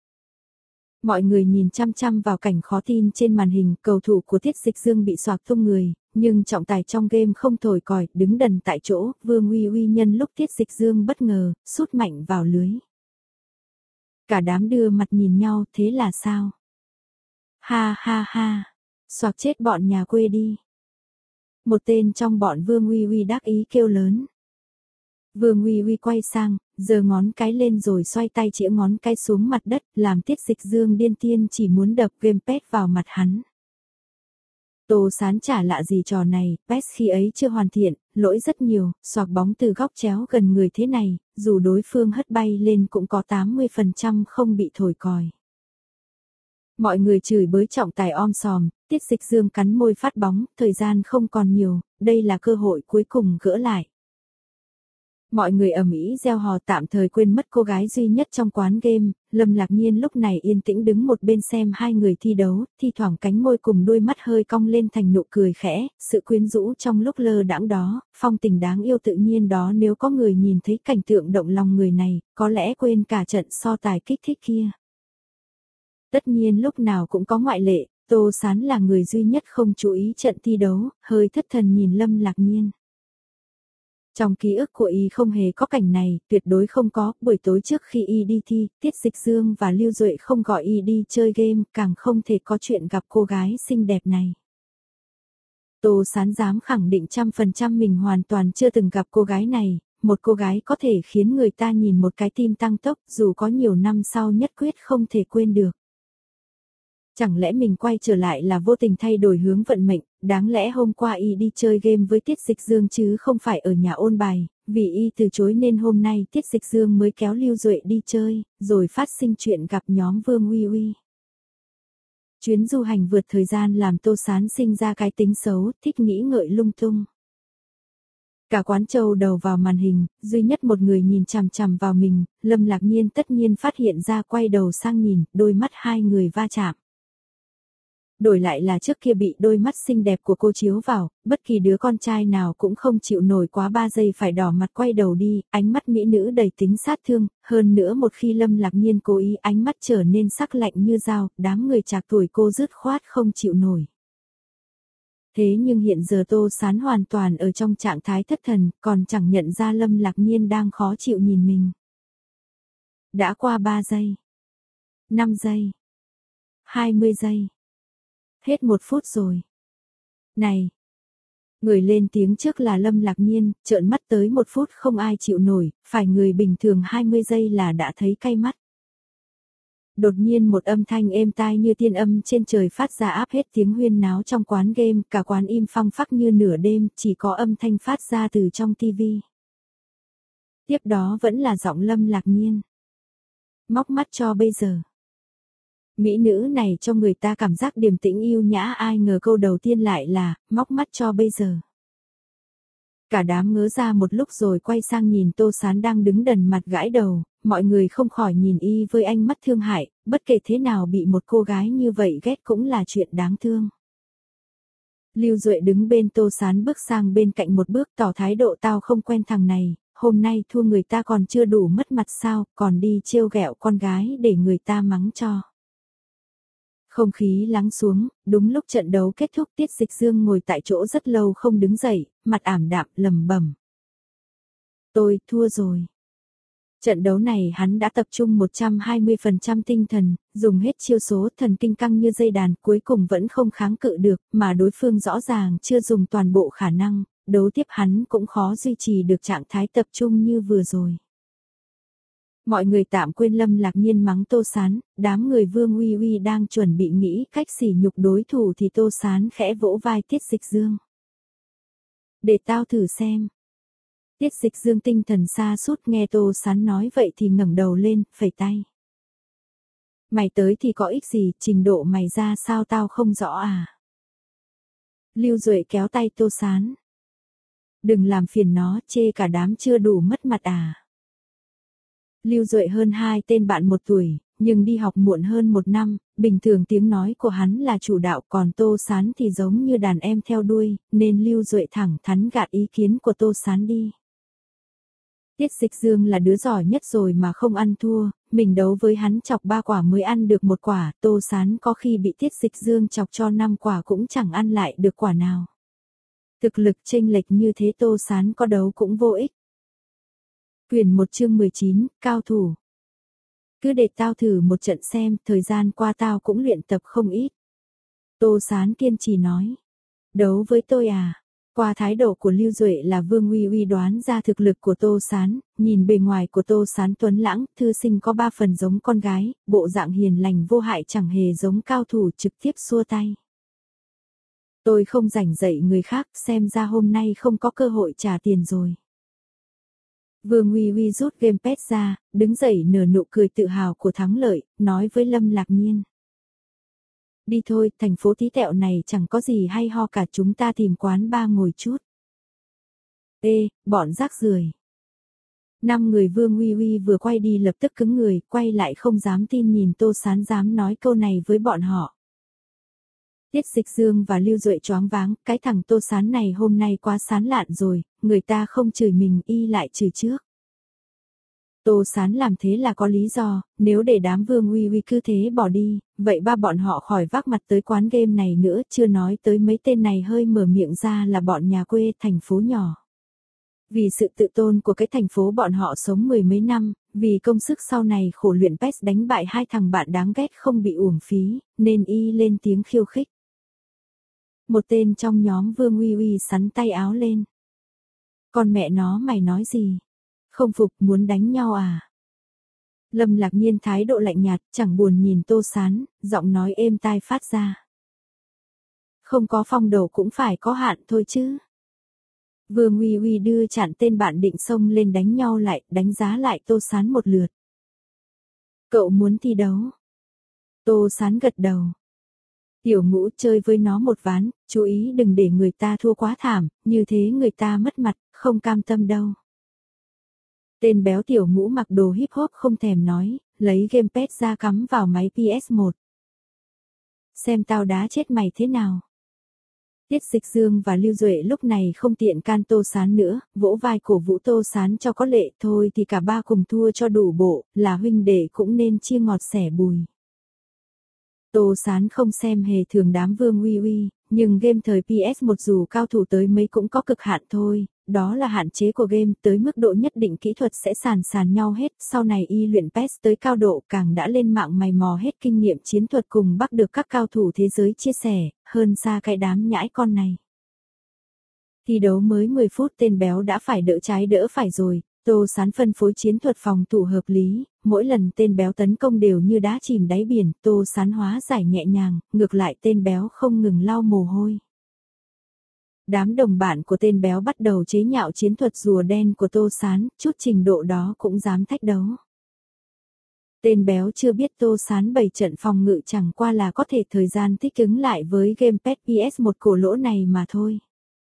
Mọi người nhìn chăm chăm vào cảnh khó tin trên màn hình, cầu thủ của Tiết Dịch Dương bị xoạc tung người, nhưng trọng tài trong game không thổi còi, đứng đần tại chỗ, Vương Uy Uy nhân lúc Tiết Dịch Dương bất ngờ, sút mạnh vào lưới. Cả đám đưa mặt nhìn nhau, thế là sao? Ha ha ha, xoạc chết bọn nhà quê đi. Một tên trong bọn Vương Uy Uy đắc ý kêu lớn. Vương Uy Uy quay sang, giơ ngón cái lên rồi xoay tay chĩa ngón cái xuống mặt đất, làm Tiết Dịch Dương điên tiên chỉ muốn đập gamepad vào mặt hắn. Tô Sán chả lạ gì trò này, pê e ét khi ấy chưa hoàn thiện, lỗi rất nhiều, xoạc bóng từ góc chéo gần người thế này, dù đối phương hất bay lên cũng có tám mươi phần trăm không bị thổi còi. Mọi người chửi bới trọng tài om sòm, Tiết Dịch Dương cắn môi phát bóng, thời gian không còn nhiều, đây là cơ hội cuối cùng gỡ lại. Mọi người ầm ĩ reo hò tạm thời quên mất cô gái duy nhất trong quán game, Lâm Lạc Nhiên lúc này yên tĩnh đứng một bên xem hai người thi đấu, thi thoảng cánh môi cùng đôi mắt hơi cong lên thành nụ cười khẽ, sự quyến rũ trong lúc lơ đãng đó, phong tình đáng yêu tự nhiên đó, nếu có người nhìn thấy cảnh tượng động lòng người này, có lẽ quên cả trận so tài kích thích kia. Tất nhiên lúc nào cũng có ngoại lệ, Tô Sán là người duy nhất không chú ý trận thi đấu, hơi thất thần nhìn Lâm Lạc Nhiên. Trong ký ức của y không hề có cảnh này, tuyệt đối không có, buổi tối trước khi y đi thi, Tiết Dịch Dương và Lưu Duệ không gọi y đi chơi game, càng không thể có chuyện gặp cô gái xinh đẹp này. Tô Sán dám khẳng định trăm phần trăm mình hoàn toàn chưa từng gặp cô gái này, một cô gái có thể khiến người ta nhìn một cái tim tăng tốc, dù có nhiều năm sau nhất quyết không thể quên được. Chẳng lẽ mình quay trở lại là vô tình thay đổi hướng vận mệnh, đáng lẽ hôm qua y đi chơi game với Tiết Dịch Dương chứ không phải ở nhà ôn bài, vì y từ chối nên hôm nay Tiết Dịch Dương mới kéo Lưu Duệ đi chơi, rồi phát sinh chuyện gặp nhóm Vương Uy Uy. Chuyến du hành vượt thời gian làm Tô Sán sinh ra cái tính xấu, thích nghĩ ngợi lung tung. Cả quán trâu đầu vào màn hình, duy nhất một người nhìn chằm chằm vào mình, Lâm Lạc Nhiên tất nhiên phát hiện ra quay đầu sang nhìn, đôi mắt hai người va chạm. Đổi lại là trước kia bị đôi mắt xinh đẹp của cô chiếu vào, bất kỳ đứa con trai nào cũng không chịu nổi quá ba giây phải đỏ mặt quay đầu đi, ánh mắt mỹ nữ đầy tính sát thương, hơn nữa một khi Lâm Lạc Nhiên cố ý ánh mắt trở nên sắc lạnh như dao, đám người trạc tuổi cô dứt khoát không chịu nổi. Thế nhưng hiện giờ Tô Sán hoàn toàn ở trong trạng thái thất thần, còn chẳng nhận ra Lâm Lạc Nhiên đang khó chịu nhìn mình. Đã qua ba giây, năm giây, hai mươi giây. Hết một phút rồi. Này! Người lên tiếng trước là Lâm Lạc Nhiên, trợn mắt tới một phút không ai chịu nổi, phải người bình thường hai mươi giây là đã thấy cay mắt. Đột nhiên một âm thanh êm tai như tiên âm trên trời phát ra áp hết tiếng huyên náo trong quán game, cả quán im phăng phắc như nửa đêm, chỉ có âm thanh phát ra từ trong tivi. Tiếp đó vẫn là giọng Lâm Lạc Nhiên. Móc mắt cho bây giờ. Mỹ nữ này cho người ta cảm giác điềm tĩnh yêu nhã, ai ngờ câu đầu tiên lại là, móc mắt cho bây giờ. Cả đám ngớ ra một lúc rồi quay sang nhìn Tô Sán đang đứng đần mặt gãi đầu, mọi người không khỏi nhìn y với ánh mắt thương hại, bất kể thế nào bị một cô gái như vậy ghét cũng là chuyện đáng thương. Lưu Duệ đứng bên Tô Sán bước sang bên cạnh một bước tỏ thái độ tao không quen thằng này, hôm nay thua người ta còn chưa đủ mất mặt sao, còn đi trêu ghẹo con gái để người ta mắng cho. Không khí lắng xuống, đúng lúc trận đấu kết thúc Tiết Dịch Dương ngồi tại chỗ rất lâu không đứng dậy, mặt ảm đạm lẩm bẩm. Tôi thua rồi. Trận đấu này hắn đã tập trung một trăm hai mươi phần trăm tinh thần, dùng hết chiêu số thần kinh căng như dây đàn, cuối cùng vẫn không kháng cự được, mà đối phương rõ ràng chưa dùng toàn bộ khả năng, đấu tiếp hắn cũng khó duy trì được trạng thái tập trung như vừa rồi. Mọi người tạm quên Lâm Lạc Nhiên mắng Tô Sán, đám người Vương Uy Uy đang chuẩn bị nghĩ cách sỉ nhục đối thủ thì Tô Sán khẽ vỗ vai Tiết Dịch Dương. Để tao thử xem. Tiết Dịch Dương tinh thần sa sút nghe Tô Sán nói vậy thì ngẩng đầu lên, phẩy tay. Mày tới thì có ích gì, trình độ mày ra sao tao không rõ à? Lưu Duệ kéo tay Tô Sán. Đừng làm phiền nó, chê cả đám chưa đủ mất mặt à? Lưu Duệ hơn hai tên bạn một tuổi, nhưng đi học muộn hơn một năm, bình thường tiếng nói của hắn là chủ đạo, còn Tô Sán thì giống như đàn em theo đuôi, nên Lưu Duệ thẳng thắn gạt ý kiến của Tô Sán đi. Tiết Dịch Dương là đứa giỏi nhất rồi mà không ăn thua, mình đấu với hắn chọc ba quả mới ăn được một quả, Tô Sán có khi bị Tiết Dịch Dương chọc cho năm quả cũng chẳng ăn lại được quả nào. Thực lực chênh lệch như thế Tô Sán có đấu cũng vô ích. Quyển một chương mười chín, cao thủ. Cứ để tao thử một trận xem, thời gian qua tao cũng luyện tập không ít. Tô Sán kiên trì nói. Đấu với tôi à? Qua thái độ của Lưu Duệ là Vương Uy Uy đoán ra thực lực của Tô Sán, nhìn bề ngoài của Tô Sán tuấn lãng, thư sinh có ba phần giống con gái, bộ dạng hiền lành vô hại chẳng hề giống cao thủ, trực tiếp xua tay. Tôi không rảnh dạy người khác, xem ra hôm nay không có cơ hội trả tiền rồi. Vương Uy Uy rút gamepad ra, đứng dậy nở nụ cười tự hào của thắng lợi, nói với Lâm Lạc Nhiên. Đi thôi, thành phố tí tẹo này chẳng có gì hay ho cả, chúng ta tìm quán bar ngồi chút. Ê, bọn rác rưởi. Năm người Vương Uy Uy vừa quay đi lập tức cứng người, quay lại không dám tin nhìn Tô Sán dám nói câu này với bọn họ. Tiết Dịch Dương và Lưu Duệ choáng váng, cái thằng Tô Sán này hôm nay quá sán lạn rồi, người ta không chửi mình y lại chửi trước. Tô Sán làm thế là có lý do, nếu để đám Vương Uy Uy cứ thế bỏ đi, vậy ba bọn họ khỏi vác mặt tới quán game này nữa, chưa nói tới mấy tên này hơi mở miệng ra là bọn nhà quê thành phố nhỏ. Vì sự tự tôn của cái thành phố bọn họ sống mười mấy năm, vì công sức sau này khổ luyện pê e ét đánh bại hai thằng bạn đáng ghét không bị uổng phí, nên y lên tiếng khiêu khích. Một tên trong nhóm Vương Uy Uy sắn tay áo lên. Con mẹ nó mày nói gì? Không phục muốn đánh nhau à? Lâm Lạc Nhiên thái độ lạnh nhạt, chẳng buồn nhìn Tô Sán, giọng nói êm tai phát ra. Không có phong độ cũng phải có hạn thôi chứ. Vương Uy Uy đưa chặn tên bạn định xông lên đánh nhau lại, đánh giá lại Tô Sán một lượt. Cậu muốn thi đấu? Tô Sán gật đầu. Tiểu Ngũ chơi với nó một ván, chú ý đừng để người ta thua quá thảm, như thế người ta mất mặt, không cam tâm đâu. Tên béo Tiểu Ngũ mặc đồ hip hop không thèm nói, lấy gamepad ra cắm vào máy pê ét một. Xem tao đá chết mày thế nào. Tiết Dịch Dương và Lưu Duệ lúc này không tiện can Tô Sán nữa, vỗ vai cổ vũ Tô Sán cho có lệ, thôi thì cả ba cùng thua cho đủ bộ, là huynh đệ cũng nên chia ngọt sẻ bùi. Tô Sán không xem hề thường đám Vương Uy Uy, nhưng game thời pê ét một dù cao thủ tới mấy cũng có cực hạn thôi, đó là hạn chế của game, tới mức độ nhất định kỹ thuật sẽ sàn sàn nhau hết, sau này y luyện pê e ét tới cao độ càng đã lên mạng mày mò hết kinh nghiệm chiến thuật cùng bắt được các cao thủ thế giới chia sẻ, hơn xa cái đám nhãi con này. Thi đấu mới mười phút tên béo đã phải đỡ trái đỡ phải rồi, Tô Sán phân phối chiến thuật phòng thủ hợp lý, mỗi lần tên béo tấn công đều như đá chìm đáy biển, Tô Sán hóa giải nhẹ nhàng, ngược lại tên béo không ngừng lau mồ hôi. Đám đồng bạn của tên béo bắt đầu chế nhạo chiến thuật rùa đen của Tô Sán, chút trình độ đó cũng dám thách đấu. Tên béo chưa biết Tô Sán bày trận phòng ngự chẳng qua là có thể thời gian thích ứng lại với gamepad pê ét một cổ lỗ này mà thôi.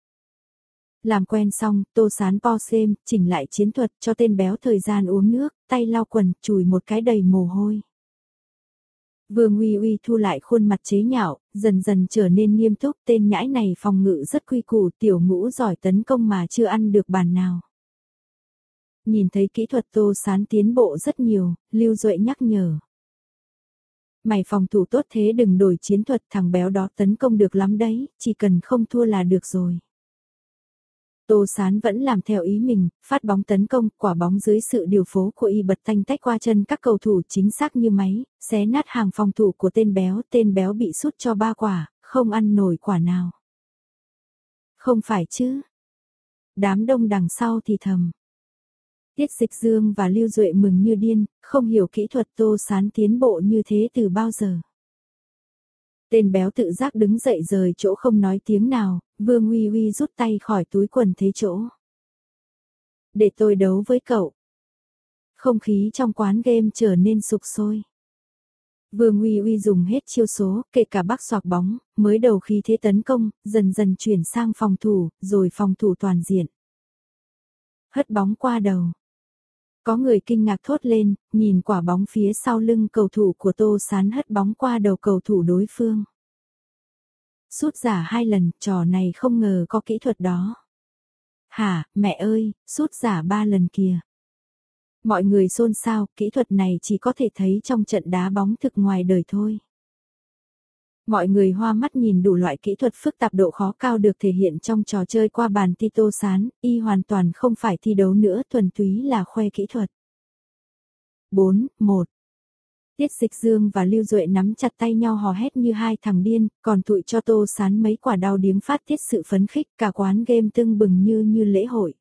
Làm quen xong, Tô Sán pause game, chỉnh lại chiến thuật cho tên béo thời gian uống nước, tay lau quần, chùi một cái đầy mồ hôi. Vương Uy Uy thu lại khuôn mặt chế nhạo, dần dần trở nên nghiêm túc, tên nhãi này phòng ngự rất quy củ, Tiểu Ngũ giỏi tấn công mà chưa ăn được bàn nào. Nhìn thấy kỹ thuật Tô Sán tiến bộ rất nhiều, Lưu Duệ nhắc nhở. Mày phòng thủ tốt thế đừng đổi chiến thuật, thằng béo đó tấn công được lắm đấy, chỉ cần không thua là được rồi. Tô Sán vẫn làm theo ý mình, phát bóng tấn công, quả bóng dưới sự điều phối của y bật tanh tách qua chân các cầu thủ chính xác như máy, xé nát hàng phòng thủ của tên béo, tên béo bị sút cho ba quả, không ăn nổi quả nào. Không phải chứ? Đám đông đằng sau thì thầm. Tiết Dịch Dương và Lưu Duệ mừng như điên, không hiểu kỹ thuật Tô Sán tiến bộ như thế từ bao giờ. Tên béo tự giác đứng dậy rời chỗ không nói tiếng nào, Vương Uy Uy rút tay khỏi túi quần thế chỗ. Để tôi đấu với cậu. Không khí trong quán game trở nên sục sôi. Vương Uy Uy dùng hết chiêu số, kể cả bắc xoạc bóng, mới đầu khi thế tấn công, dần dần chuyển sang phòng thủ, rồi phòng thủ toàn diện. Hất bóng qua đầu. Có người kinh ngạc thốt lên, nhìn quả bóng phía sau lưng cầu thủ của Tô Sán hất bóng qua đầu cầu thủ đối phương. Sút giả hai lần, trò này không ngờ có kỹ thuật đó. Hả, mẹ ơi, sút giả ba lần kìa. Mọi người xôn xao, kỹ thuật này chỉ có thể thấy trong trận đá bóng thực ngoài đời thôi. Mọi người hoa mắt nhìn đủ loại kỹ thuật phức tạp độ khó cao được thể hiện trong trò chơi qua bàn thi Tô Sán, y hoàn toàn không phải thi đấu nữa, thuần túy là khoe kỹ thuật. bốn, một. Tiết Dịch Dương và Lưu Duệ nắm chặt tay nhau hò hét như hai thằng điên, còn tụi cho Tô Sán mấy quả đao điếng phát tiết sự phấn khích, cả quán game tưng bừng như như lễ hội.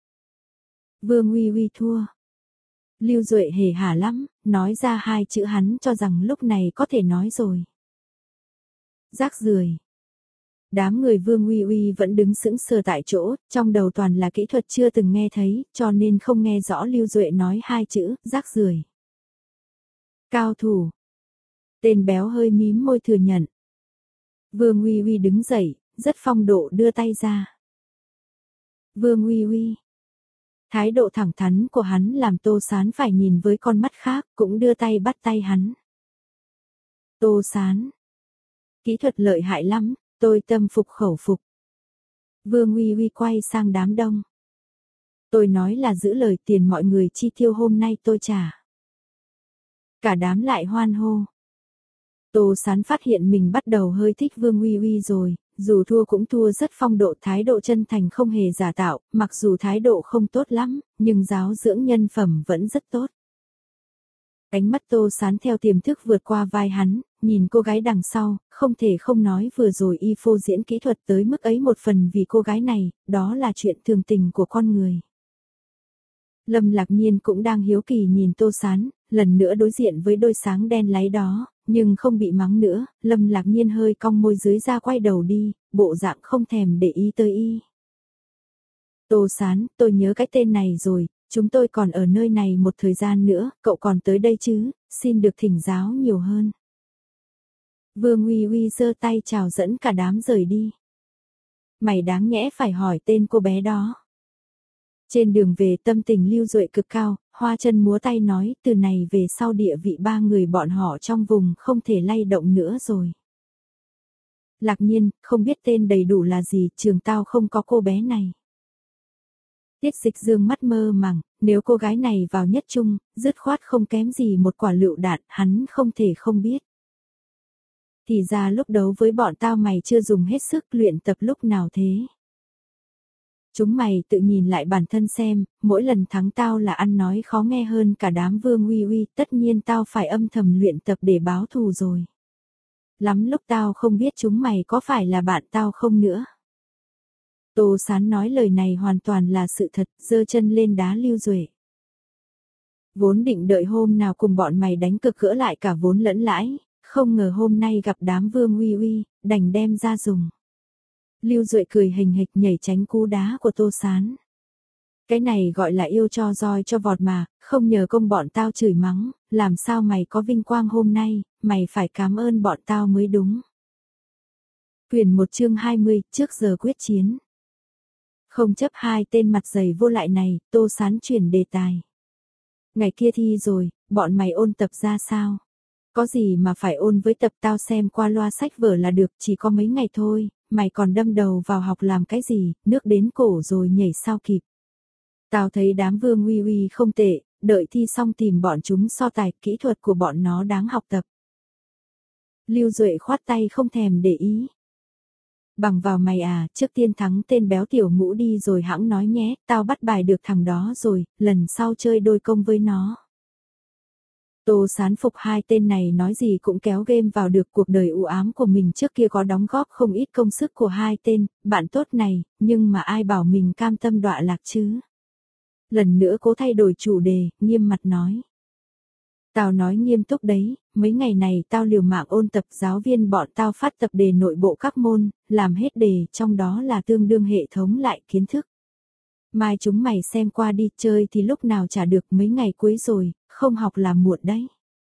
Vương Uy Uy thua. Lưu Duệ hề hả lắm, nói ra hai chữ hắn cho rằng lúc này có thể nói rồi. Rác rưởi. Đám người Vương Uy Uy vẫn đứng sững sờ tại chỗ, trong đầu toàn là kỹ thuật chưa từng nghe thấy, cho nên không nghe rõ Lưu Duệ nói hai chữ, rác rưởi. Cao thủ. Tên béo hơi mím môi thừa nhận. Vương Uy Uy đứng dậy, rất phong độ đưa tay ra. Vương Uy Uy. Thái độ thẳng thắn của hắn làm Tô Sán phải nhìn với con mắt khác, cũng đưa tay bắt tay hắn. Tô Sán. Kỹ thuật lợi hại lắm, tôi tâm phục khẩu phục. Vương Uy Uy quay sang đám đông. Tôi nói là giữ lời, tiền mọi người chi tiêu hôm nay tôi trả. Cả đám lại hoan hô. Tô Sán phát hiện mình bắt đầu hơi thích Vương Uy Uy rồi, dù thua cũng thua rất phong độ, thái độ chân thành không hề giả tạo, mặc dù thái độ không tốt lắm, nhưng giáo dưỡng nhân phẩm vẫn rất tốt. Ánh mắt Tô Sán theo tiềm thức vượt qua vai hắn, nhìn cô gái đằng sau, không thể không nói vừa rồi y phô diễn kỹ thuật tới mức ấy một phần vì cô gái này, đó là chuyện thường tình của con người. Lâm Lạc Nhiên cũng đang hiếu kỳ nhìn Tô Sán, lần nữa đối diện với đôi sáng đen láy đó, nhưng không bị mắng nữa, Lâm Lạc Nhiên hơi cong môi dưới ra quay đầu đi, bộ dạng không thèm để ý tới y. Tô Sán, tôi nhớ cái tên này rồi, chúng tôi còn ở nơi này một thời gian nữa, cậu còn tới đây chứ, xin được thỉnh giáo nhiều hơn. Vương Uy Uy giơ tay chào dẫn cả đám rời đi. Mày đáng nhẽ phải hỏi tên cô bé đó. Trên đường về tâm tình Lưu Duệ cực cao, hoa chân múa tay nói từ này về sau địa vị ba người bọn họ trong vùng không thể lay động nữa rồi. Lạc Nhiên, không biết tên đầy đủ là gì, trường tao không có cô bé này. Tiết Dịch Dương mắt mơ màng, nếu cô gái này vào nhất trung, dứt khoát không kém gì một quả lựu đạn, hắn không thể không biết. Thì ra lúc đấu với bọn tao mày chưa dùng hết sức luyện tập lúc nào thế. Chúng mày tự nhìn lại bản thân xem, mỗi lần thắng tao là ăn nói khó nghe hơn cả đám Vương Uy Uy, tất nhiên tao phải âm thầm luyện tập để báo thù rồi. Lắm lúc tao không biết chúng mày có phải là bạn tao không nữa. Tô Sán nói lời này hoàn toàn là sự thật, giơ chân lên đá Lưu Duệ. Vốn định đợi hôm nào cùng bọn mày đánh cực gỡ lại cả vốn lẫn lãi, không ngờ hôm nay gặp đám Vương Uy Uy, đành đem ra dùng. Lưu Duệ cười hình hịch nhảy tránh cú đá của Tô Sán. Cái này gọi là yêu cho roi cho vọt mà, không nhờ công bọn tao chửi mắng, làm sao mày có vinh quang hôm nay, mày phải cảm ơn bọn tao mới đúng. Quyển một chương hai mươi, trước giờ quyết chiến. Không chấp hai tên mặt dày vô lại này, Tô Sán chuyển đề tài. Ngày kia thi rồi, bọn mày ôn tập ra sao? Có gì mà phải ôn với tập, tao xem qua loa sách vở là được, chỉ có mấy ngày thôi, mày còn đâm đầu vào học làm cái gì, nước đến cổ rồi nhảy sao kịp. Tao thấy đám Vương Uy Uy không tệ, đợi thi xong tìm bọn chúng so tài, kỹ thuật của bọn nó đáng học tập. Lưu Duệ khoát tay không thèm để ý. Bằng vào mày à, trước tiên thắng tên béo tiểu Ngũ đi rồi hẵng nói nhé, tao bắt bài được thằng đó rồi, lần sau chơi đôi công với nó. Tô Sán phục hai tên này nói gì cũng kéo game vào được, cuộc đời u ám của mình trước kia có đóng góp không ít công sức của hai tên, bạn tốt này, nhưng mà ai bảo mình cam tâm đọa lạc chứ. Lần nữa cố thay đổi chủ đề, nghiêm mặt nói. Tao nói nghiêm túc đấy, mấy ngày này tao liều mạng ôn tập, giáo viên bọn tao phát tập đề nội bộ các môn, làm hết đề, trong đó là tương đương hệ thống lại kiến thức. Mai chúng mày xem qua đi, chơi thì lúc nào trả được, mấy ngày cuối rồi, không học là muộn đấy.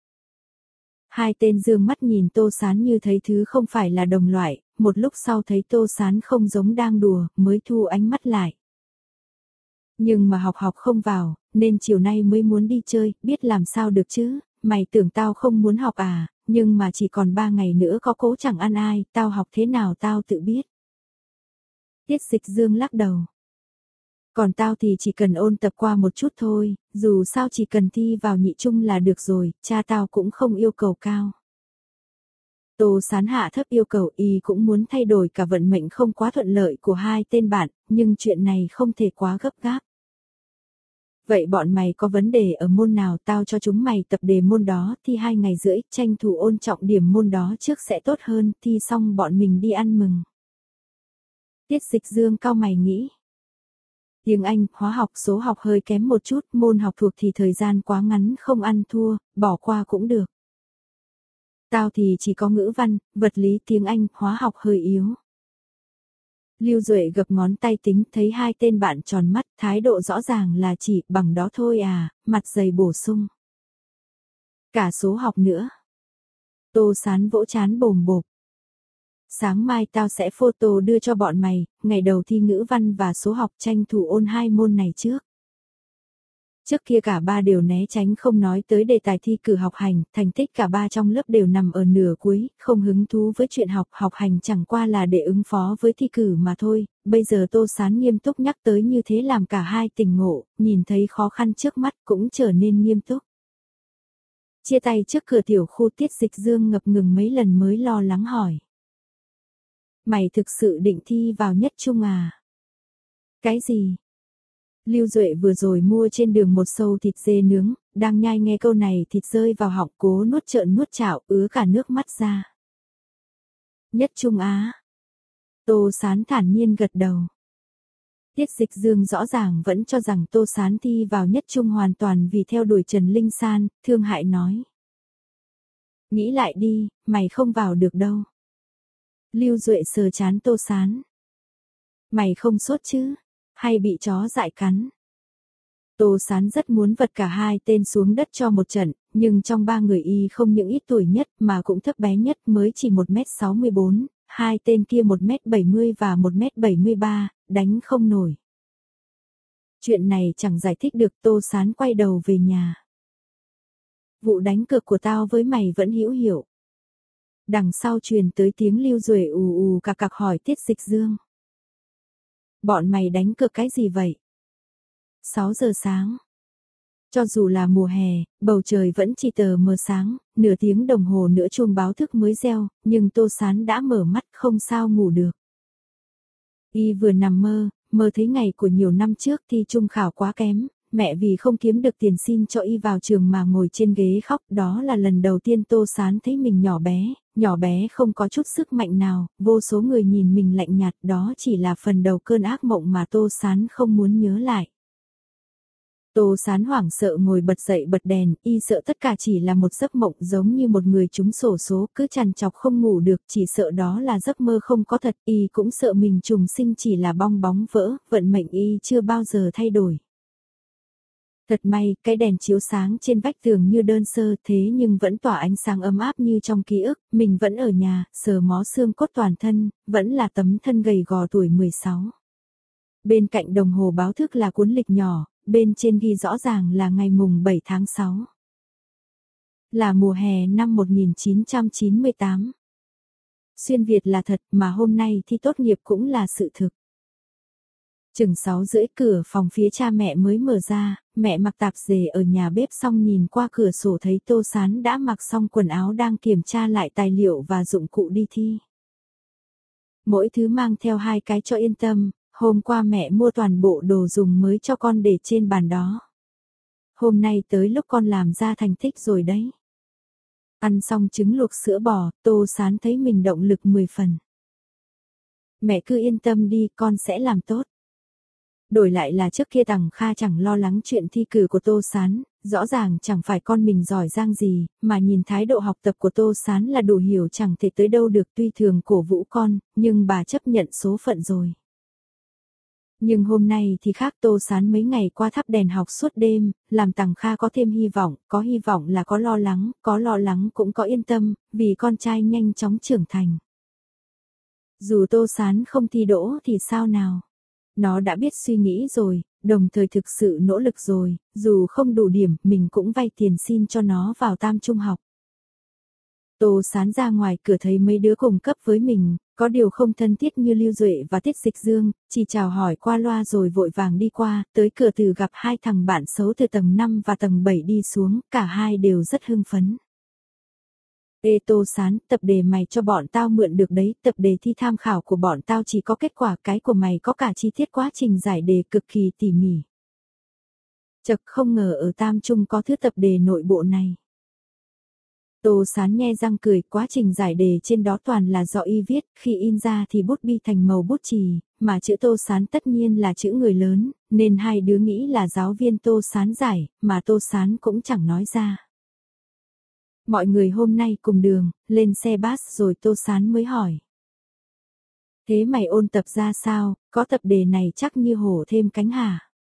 Hai tên dương mắt nhìn Tô Sán như thấy thứ không phải là đồng loại, một lúc sau thấy Tô Sán không giống đang đùa, mới thu ánh mắt lại. Nhưng mà học học không vào, nên chiều nay mới muốn đi chơi, biết làm sao được chứ, mày tưởng tao không muốn học à, nhưng mà chỉ còn ba ngày nữa có cố chẳng ăn ai, tao học thế nào tao tự biết. Tiết Dịch Dương lắc đầu. Còn tao thì chỉ cần ôn tập qua một chút thôi, dù sao chỉ cần thi vào nhị trung là được rồi, cha tao cũng không yêu cầu cao. Tô Sán hạ thấp yêu cầu, y cũng muốn thay đổi cả vận mệnh không quá thuận lợi của hai tên bạn, nhưng chuyện này không thể quá gấp gáp. Vậy bọn mày có vấn đề ở môn nào, tao cho chúng mày tập đề môn đó, thi hai ngày rưỡi, tranh thủ ôn trọng điểm môn đó trước sẽ tốt hơn, thi xong bọn mình đi ăn mừng. Tiết Dịch Dương cau mày nghĩ. Tiếng Anh, hóa học, số học hơi kém một chút, môn học thuộc thì thời gian quá ngắn không ăn thua, bỏ qua cũng được. Tao thì chỉ có ngữ văn, vật lý, tiếng Anh, hóa học hơi yếu. Lưu Duệ gập ngón tay tính, thấy hai tên bạn tròn mắt, thái độ rõ ràng là chỉ bằng đó thôi à, mặt dày bổ sung. Cả số học nữa. Tô Sán vỗ chán bồm bộp. Sáng mai tao sẽ photo đưa cho bọn mày, ngày đầu thi ngữ văn và số học, tranh thủ ôn hai môn này trước. Trước kia cả ba đều né tránh không nói tới đề tài thi cử học hành, thành tích cả ba trong lớp đều nằm ở nửa cuối, không hứng thú với chuyện học, học hành chẳng qua là để ứng phó với thi cử mà thôi, bây giờ Tô Sán nghiêm túc nhắc tới như thế làm cả hai tỉnh ngộ, nhìn thấy khó khăn trước mắt cũng trở nên nghiêm túc. Chia tay trước cửa tiểu khu Tiết Dịch Dương ngập ngừng mấy lần mới lo lắng hỏi. Mày thực sự định thi vào nhất trung à? Cái gì? Lưu Duệ vừa rồi mua trên đường một xâu thịt dê nướng, đang nhai nghe câu này thịt rơi vào họng cố nuốt trợn nuốt chạo ứa cả nước mắt ra. Nhất Trung Á. Tô Sán thản nhiên gật đầu. Tiết Dịch Dương rõ ràng vẫn cho rằng Tô Sán thi vào nhất trung hoàn toàn vì theo đuổi Trần Linh San, thương hại nói. Nghĩ lại đi, mày không vào được đâu. Lưu Duệ sờ chán Tô Sán. Mày không sốt chứ? Hay bị chó dại cắn? Tô Sán rất muốn vật cả hai tên xuống đất cho một trận, nhưng trong ba người y không những ít tuổi nhất mà cũng thấp bé nhất mới chỉ một mét sáu mươi bốn, hai tên kia một mét bảy mươi và một mét bảy mươi ba, đánh không nổi. Chuyện này chẳng giải thích được. Tô Sán quay đầu về nhà. Vụ đánh cược của tao với mày vẫn hữu hiệu. Đằng sau truyền tới tiếng Lưu Duệ ù ù cạc cạc hỏi Tiết Dịch Dương. Bọn mày đánh cược cái gì vậy? sáu giờ sáng. Cho dù là mùa hè, bầu trời vẫn chỉ tờ mờ sáng, nửa tiếng đồng hồ nữa chuông báo thức mới reo, nhưng Tô Sán đã mở mắt không sao ngủ được. Y vừa nằm mơ, mơ thấy ngày của nhiều năm trước thi trung khảo quá kém, mẹ vì không kiếm được tiền xin cho y vào trường mà ngồi trên ghế khóc. Đó là lần đầu tiên Tô Sán thấy mình nhỏ bé, nhỏ bé không có chút sức mạnh nào, vô số người nhìn mình lạnh nhạt, đó chỉ là phần đầu cơn ác mộng mà Tô Sán không muốn nhớ lại. Tô Sán hoảng sợ ngồi bật dậy bật đèn, y sợ tất cả chỉ là một giấc mộng giống như một người trúng xổ số cứ trằn trọc không ngủ được, chỉ sợ đó là giấc mơ không có thật, y cũng sợ mình trùng sinh chỉ là bong bóng vỡ, vận mệnh y chưa bao giờ thay đổi. Thật may, cái đèn chiếu sáng trên vách tường như đơn sơ thế nhưng vẫn tỏa ánh sáng ấm áp như trong ký ức, mình vẫn ở nhà, sờ mó xương cốt toàn thân, vẫn là tấm thân gầy gò tuổi mười sáu. Bên cạnh đồng hồ báo thức là cuốn lịch nhỏ, bên trên ghi rõ ràng là ngày mùng bảy tháng sáu. Là mùa hè năm một nghìn chín trăm chín mươi tám. Xuyên Việt là thật mà hôm nay thi tốt nghiệp cũng là sự thực. Chừng sáu rưỡi cửa phòng phía cha mẹ mới mở ra, mẹ mặc tạp dề ở nhà bếp xong nhìn qua cửa sổ thấy Tô Sán đã mặc xong quần áo đang kiểm tra lại tài liệu và dụng cụ đi thi. Mỗi thứ mang theo hai cái cho yên tâm, hôm qua mẹ mua toàn bộ đồ dùng mới cho con để trên bàn đó. Hôm nay tới lúc con làm ra thành tích rồi đấy. Ăn xong trứng luộc sữa bò, Tô Sán thấy mình động lực mười phần. Mẹ cứ yên tâm đi, con sẽ làm tốt. Đổi lại là trước kia Tằng Kha chẳng lo lắng chuyện thi cử của Tô Sán, rõ ràng chẳng phải con mình giỏi giang gì, mà nhìn thái độ học tập của Tô Sán là đủ hiểu chẳng thể tới đâu được, tuy thường cổ vũ con, nhưng bà chấp nhận số phận rồi. Nhưng hôm nay thì khác, Tô Sán mấy ngày qua thắp đèn học suốt đêm, làm Tằng Kha có thêm hy vọng, có hy vọng là có lo lắng, có lo lắng cũng có yên tâm, vì con trai nhanh chóng trưởng thành. Dù Tô Sán không thi đỗ thì sao nào? Nó đã biết suy nghĩ rồi, đồng thời thực sự nỗ lực rồi, dù không đủ điểm, mình cũng vay tiền xin cho nó vào tam trung học. Tô Sán ra ngoài cửa thấy mấy đứa cùng cấp với mình, có điều không thân thiết như Lưu Duệ và Tiết Dịch Dương, chỉ chào hỏi qua loa rồi vội vàng đi qua, tới cửa từ gặp hai thằng bạn xấu từ tầng năm và tầng bảy đi xuống, cả hai đều rất hưng phấn. Ê Tô Sán, tập đề mày cho bọn tao mượn được đấy, tập đề thi tham khảo của bọn tao chỉ có kết quả, cái của mày có cả chi tiết quá trình giải đề cực kỳ tỉ mỉ. Chật, không ngờ ở tam trung có thứ tập đề nội bộ này. Tô Sán nhe răng cười, quá trình giải đề trên đó toàn là do y viết, khi in ra thì bút bi thành màu bút chì, mà chữ Tô Sán tất nhiên là chữ người lớn, nên hai đứa nghĩ là giáo viên Tô Sán giải, mà Tô Sán cũng chẳng nói ra. Mọi người hôm nay cùng đường, lên xe bus rồi Tô Sán mới hỏi. Thế mày ôn tập ra sao, có tập đề này chắc như hổ thêm cánh hả?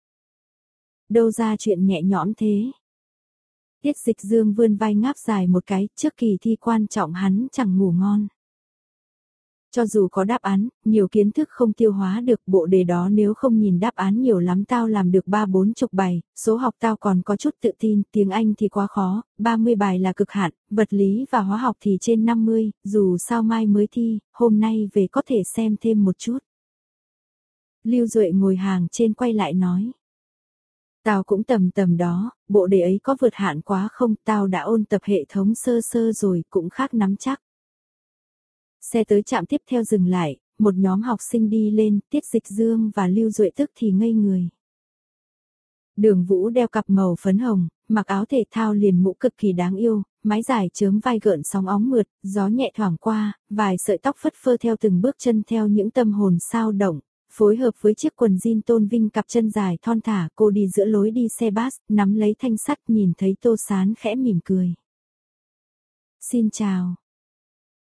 Đâu ra chuyện nhẹ nhõm thế? Tiết Dịch Dương vươn vai ngáp dài một cái, trước kỳ thi quan trọng hắn chẳng ngủ ngon. Cho dù có đáp án, nhiều kiến thức không tiêu hóa được, bộ đề đó nếu không nhìn đáp án nhiều lắm tao làm được ba bốn chục bài, số học tao còn có chút tự tin, tiếng Anh thì quá khó, ba mươi bài là cực hạn, vật lý và hóa học thì trên năm mươi, dù sao mai mới thi, hôm nay về có thể xem thêm một chút. Lưu Duệ ngồi hàng trên quay lại nói. Tao cũng tầm tầm đó, bộ đề ấy có vượt hạn quá không, tao đã ôn tập hệ thống sơ sơ rồi, cũng khác nắm chắc. Xe tới trạm tiếp theo dừng lại, một nhóm học sinh đi lên, Tiết Dịch Dương và Lưu Duệ tức thì ngây người. Đường Vũ đeo cặp màu phấn hồng, mặc áo thể thao liền mũ cực kỳ đáng yêu, mái dài chớm vai gợn sóng óng mượt, gió nhẹ thoảng qua, vài sợi tóc phất phơ theo từng bước chân theo những tâm hồn sao động, phối hợp với chiếc quần jean tôn vinh cặp chân dài thon thả, cô đi giữa lối đi xe bus, nắm lấy thanh sắt nhìn thấy Tô Sán khẽ mỉm cười. Xin chào.